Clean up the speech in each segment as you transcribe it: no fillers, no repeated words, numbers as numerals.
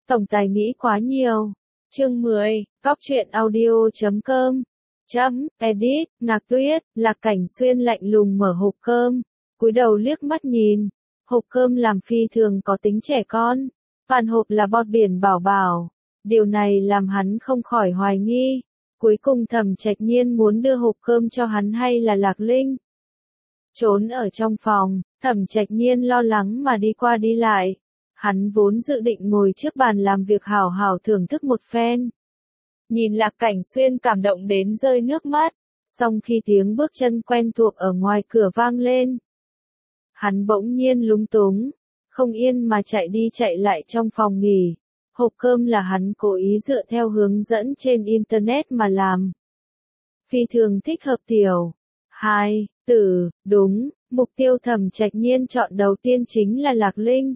Tổng tài nghĩ quá nhiều. Chương 10, Cóc truyện audio.com. Edit, Ngạc Tuyết, Lạc Cảnh Xuyên lạnh lùng mở hộp cơm, cúi đầu liếc mắt nhìn. Hộp cơm làm phi thường có tính trẻ con. Toàn hộp là bọt biển bảo bảo. Điều này làm hắn không khỏi hoài nghi. Cuối cùng Thẩm Trạch Nhiên muốn đưa hộp cơm cho hắn hay là Lạc Linh? Trốn ở trong phòng, Thẩm Trạch Nhiên lo lắng mà đi qua đi lại. Hắn vốn dự định ngồi trước bàn làm việc hảo hảo thưởng thức một phen. Nhìn Lạc Cảnh Xuyên cảm động đến rơi nước mắt, song khi tiếng bước chân quen thuộc ở ngoài cửa vang lên, hắn bỗng nhiên lúng túng, không yên mà chạy đi chạy lại trong phòng nghỉ. Hộp cơm là hắn cố ý dựa theo hướng dẫn trên internet mà làm. Phi thường thích hợp tiểu. 2, tử, đúng, mục tiêu Thẩm Trạch Nhiên chọn đầu tiên chính là Lạc Linh.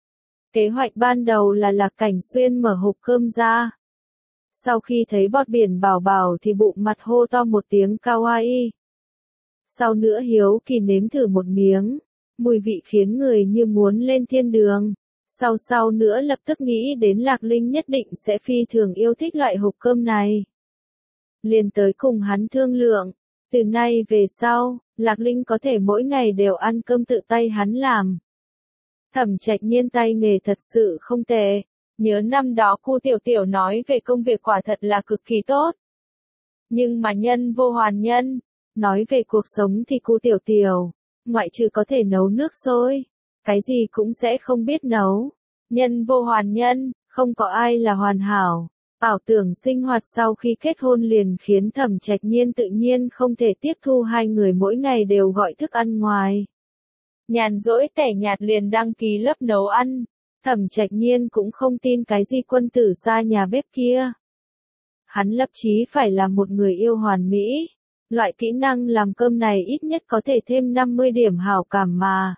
Kế hoạch ban đầu là Lạc Cảnh Xuyên mở hộp cơm ra. Sau khi thấy bọt biển bảo bảo thì bụng mặt hô to một tiếng kawaii. Sau nữa hiếu kỳ nếm thử một miếng, mùi vị khiến người như muốn lên thiên đường. Sau nữa lập tức nghĩ đến Lạc Linh nhất định sẽ phi thường yêu thích loại hộp cơm này. Liền tới cùng hắn thương lượng, từ nay về sau, Lạc Linh có thể mỗi ngày đều ăn cơm tự tay hắn làm. Thẩm Trạch Nhiên tay nghề thật sự không tệ. Nhớ năm đó cu Tiểu Tiểu nói về công việc quả thật là cực kỳ tốt. Nhưng mà nhân vô hoàn nhân. Nói về cuộc sống thì cu Tiểu Tiểu, ngoại trừ có thể nấu nước sôi, cái gì cũng sẽ không biết nấu. Nhân vô hoàn nhân, không có ai là hoàn hảo. Ảo tưởng sinh hoạt sau khi kết hôn liền khiến Thẩm Trạch Nhiên tự nhiên không thể tiếp thu hai người mỗi ngày đều gọi thức ăn ngoài. Nhàn rỗi tẻ nhạt liền đăng ký lớp nấu ăn. Thẩm Trạch Nhiên cũng không tin cái gì quân tử xa nhà bếp kia. Hắn lập chí phải là một người yêu hoàn mỹ. Loại kỹ năng làm cơm này ít nhất có thể thêm 50 điểm hảo cảm mà.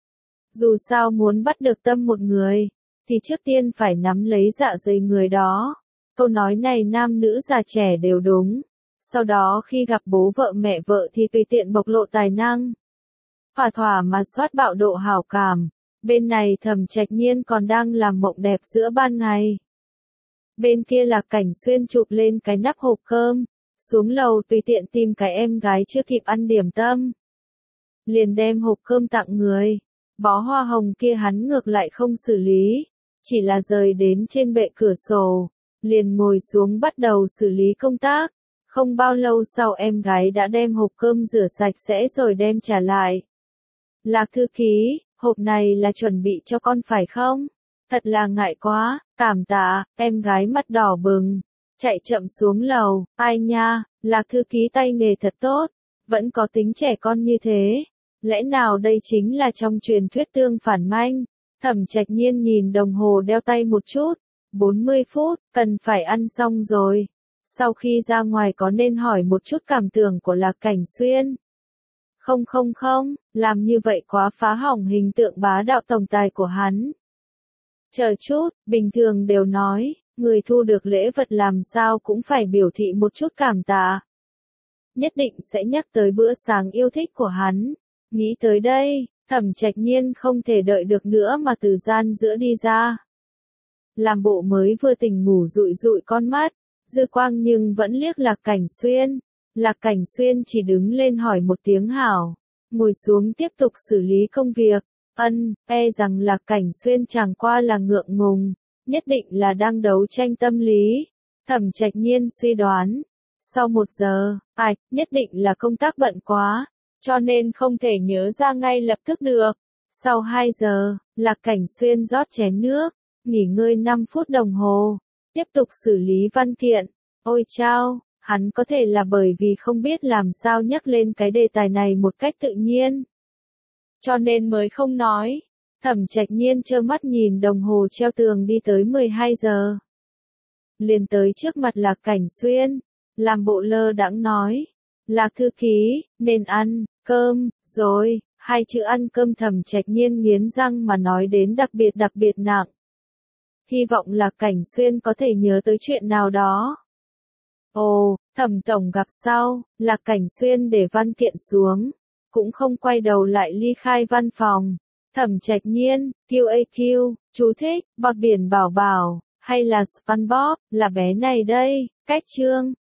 Dù sao muốn bắt được tâm một người, thì trước tiên phải nắm lấy dạ dày người đó. Câu nói này nam nữ già trẻ đều đúng. Sau đó khi gặp bố vợ mẹ vợ thì tùy tiện bộc lộ tài năng. Thỏa mà soát bạo độ hảo cảm. Bên này Thẩm Trạch Nhiên còn đang làm mộng đẹp giữa ban ngày. Bên kia Lạc Cảnh Xuyên chụp lên cái nắp hộp cơm, xuống lầu tùy tiện tìm cái em gái chưa kịp ăn điểm tâm. Liền đem hộp cơm tặng người. Bó hoa hồng kia hắn ngược lại không xử lý, chỉ là rời đến trên bệ cửa sổ, liền ngồi xuống bắt đầu xử lý công tác. Không bao lâu sau em gái đã đem hộp cơm rửa sạch sẽ rồi đem trả lại. Lạc thư ký, hộp này là chuẩn bị cho con phải không? Thật là ngại quá, cảm tạ. Em gái mặt đỏ bừng, chạy chậm xuống lầu. Ai nha, Lạc thư ký tay nghề thật tốt, vẫn có tính trẻ con như thế. Lẽ nào đây chính là trong truyền thuyết tương phản manh? Thẩm Trạch Nhiên nhìn đồng hồ đeo tay một chút. 40 phút, cần phải ăn xong rồi. Sau khi ra ngoài có nên hỏi một chút cảm tưởng của Lạc Cảnh Xuyên? Không, làm như vậy quá phá hỏng hình tượng bá đạo tổng tài của hắn. Chờ chút, bình thường đều nói, người thu được lễ vật làm sao cũng phải biểu thị một chút cảm tạ. Nhất định sẽ nhắc tới bữa sáng yêu thích của hắn. Nghĩ tới đây, Thẩm Trạch Nhiên không thể đợi được nữa mà từ gian giữa đi ra. Làm bộ mới vừa tỉnh ngủ dụi dụi con mắt, dư quang nhưng vẫn liếc Lạc Cảnh Xuyên. Lạc Cảnh Xuyên chỉ đứng lên hỏi một tiếng hảo, ngồi xuống tiếp tục xử lý công việc. Rằng Lạc Cảnh Xuyên chẳng qua là ngượng ngùng, nhất định là đang đấu tranh tâm lý. Thẩm Trạch Nhiên suy đoán, sau 1 giờ, nhất định là công tác bận quá, cho nên không thể nhớ ra ngay lập tức được. Sau 2 giờ, Lạc Cảnh Xuyên rót chén nước, nghỉ ngơi 5 phút đồng hồ, tiếp tục xử lý văn kiện. Ôi chao! Hắn có thể là bởi vì không biết làm sao nhắc lên cái đề tài này một cách tự nhiên, cho nên mới không nói. Thẩm Trạch Nhiên trơ mắt nhìn đồng hồ treo tường đi tới 12 giờ. Liền tới trước mặt Lạc Cảnh Xuyên, làm bộ lơ đãng nói. Lạc thư ký, nên ăn cơm rồi. 2 chữ ăn cơm Thẩm Trạch Nhiên nghiến răng mà nói đến đặc biệt nặng. Hy vọng Lạc Cảnh Xuyên có thể nhớ tới chuyện nào đó. Ồ, Thẩm tổng gặp sau. Lạc Cảnh Xuyên để văn kiện xuống, cũng không quay đầu lại ly khai văn phòng. Thẩm Trạch Nhiên, QAQ, chú thích, bọt biển bảo bảo, Hay là SpongeBob, là bé này đây, cách chương.